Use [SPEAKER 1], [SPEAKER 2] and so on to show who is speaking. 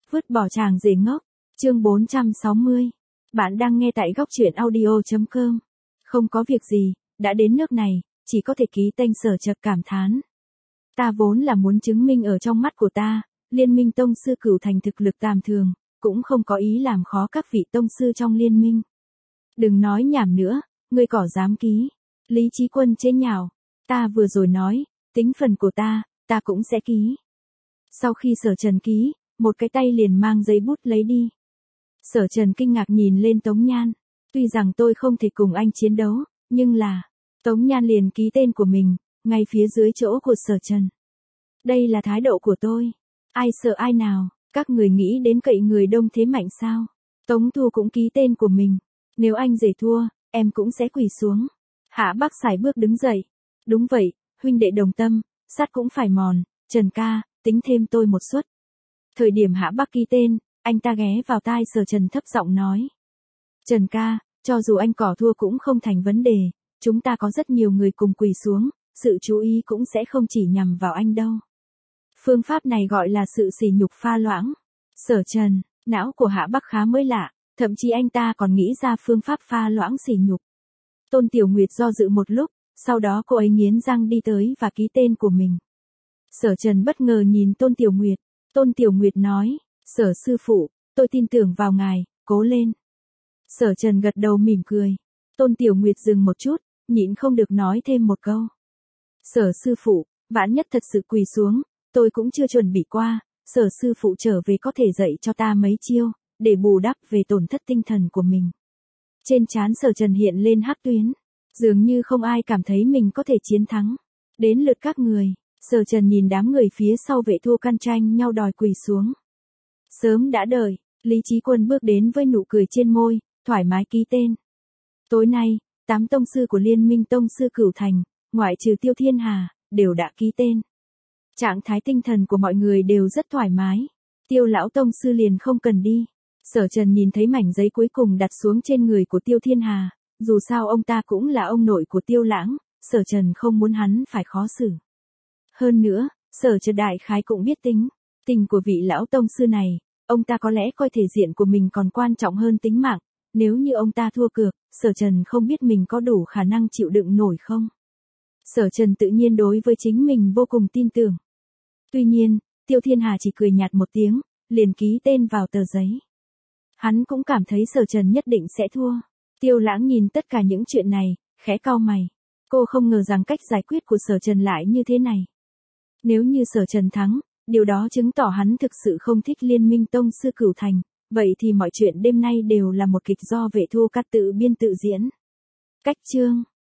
[SPEAKER 1] Vứt bỏ chàng rể ngốc. Chương 460. Bạn đang nghe tại góc truyện audio.com. Không có việc gì, đã đến nước này, chỉ có thể ký tên. Sở Chật cảm thán. Ta vốn là muốn chứng minh ở trong mắt của ta, Liên minh tông sư Cửu Thành thực lực tầm thường, cũng không có ý làm khó các vị tông sư trong liên minh. Đừng nói nhảm nữa, ngươi cỏ dám ký. Lý Chí Quân chế nhạo. Ta vừa rồi nói, tính phần của ta cũng sẽ ký. Sau khi Sở Trần ký, một cái tay liền mang giấy bút lấy đi. Sở Trần kinh ngạc nhìn lên Tống Nhan. Tuy rằng tôi không thể cùng anh chiến đấu, nhưng là... Tống Nhan liền ký tên của mình, ngay phía dưới chỗ của Sở Trần. Đây là thái độ của tôi. Ai sợ ai nào, các người nghĩ đến cậy người đông thế mạnh sao? Tống Thu cũng ký tên của mình. Nếu anh rể thua, em cũng sẽ quỳ xuống. Hạ Bắc sải bước đứng dậy. Đúng vậy, huynh đệ đồng tâm, sắt cũng phải mòn. Trần ca, tính thêm tôi một suất. Thời điểm Hạ Bắc ký tên, anh ta ghé vào tai Sở Trần thấp giọng nói. Trần ca, cho dù anh cỏ thua cũng không thành vấn đề, chúng ta có rất nhiều người cùng quỳ xuống, sự chú ý cũng sẽ không chỉ nhằm vào anh đâu. Phương pháp này gọi là sự sỉ nhục pha loãng. Sở Trần, não của Hạ Bắc khá mới lạ, thậm chí anh ta còn nghĩ ra phương pháp pha loãng sỉ nhục. Tôn Tiểu Nguyệt do dự một lúc, sau đó cô ấy nghiến răng đi tới và ký tên của mình. Sở Trần bất ngờ nhìn Tôn Tiểu Nguyệt. Tôn Tiểu Nguyệt nói, Sở sư phụ, tôi tin tưởng vào ngài, cố lên. Sở Trần gật đầu mỉm cười. Tôn Tiểu Nguyệt dừng một chút, nhịn không được nói thêm một câu. Sở sư phụ, vạn nhất thật sự quỳ xuống, tôi cũng chưa chuẩn bị qua, Sở sư phụ trở về có thể dạy cho ta mấy chiêu, để bù đắp về tổn thất tinh thần của mình. Trên trán Sở Trần hiện lên hắc tuyến, dường như không ai cảm thấy mình có thể chiến thắng. Đến lượt các người. Sở Trần nhìn đám người phía sau vệ thu can tranh nhau đòi quỳ xuống. Sớm đã đợi, Lý Chí Quân bước đến với nụ cười trên môi, thoải mái ký tên. Tối nay, 8 tông sư của Liên minh tông sư Cửu Thành, ngoại trừ Tiêu Thiên Hà, đều đã ký tên. Trạng thái tinh thần của mọi người đều rất thoải mái. Tiêu lão tông sư liền không cần đi. Sở Trần nhìn thấy mảnh giấy cuối cùng đặt xuống trên người của Tiêu Thiên Hà, dù sao ông ta cũng là ông nội của Tiêu Lãng, Sở Trần không muốn hắn phải khó xử. Hơn nữa, Sở Trần đại khái cũng biết tình của vị lão tông sư này, ông ta có lẽ coi thể diện của mình còn quan trọng hơn tính mạng, nếu như ông ta thua cược, Sở Trần không biết mình có đủ khả năng chịu đựng nổi không. Sở Trần tự nhiên đối với chính mình vô cùng tin tưởng. Tuy nhiên, Tiêu Thiên Hà chỉ cười nhạt một tiếng, liền ký tên vào tờ giấy. Hắn cũng cảm thấy Sở Trần nhất định sẽ thua. Tiêu Lãng nhìn tất cả những chuyện này, khẽ cau mày. Cô không ngờ rằng cách giải quyết của Sở Trần lại như thế này. Nếu như Sở Trần thắng, điều đó chứng tỏ hắn thực sự không thích Liên minh tông sư Cửu Thành, vậy thì mọi chuyện đêm nay đều là một kịch do vệ thu cát tự biên tự diễn. Cách chương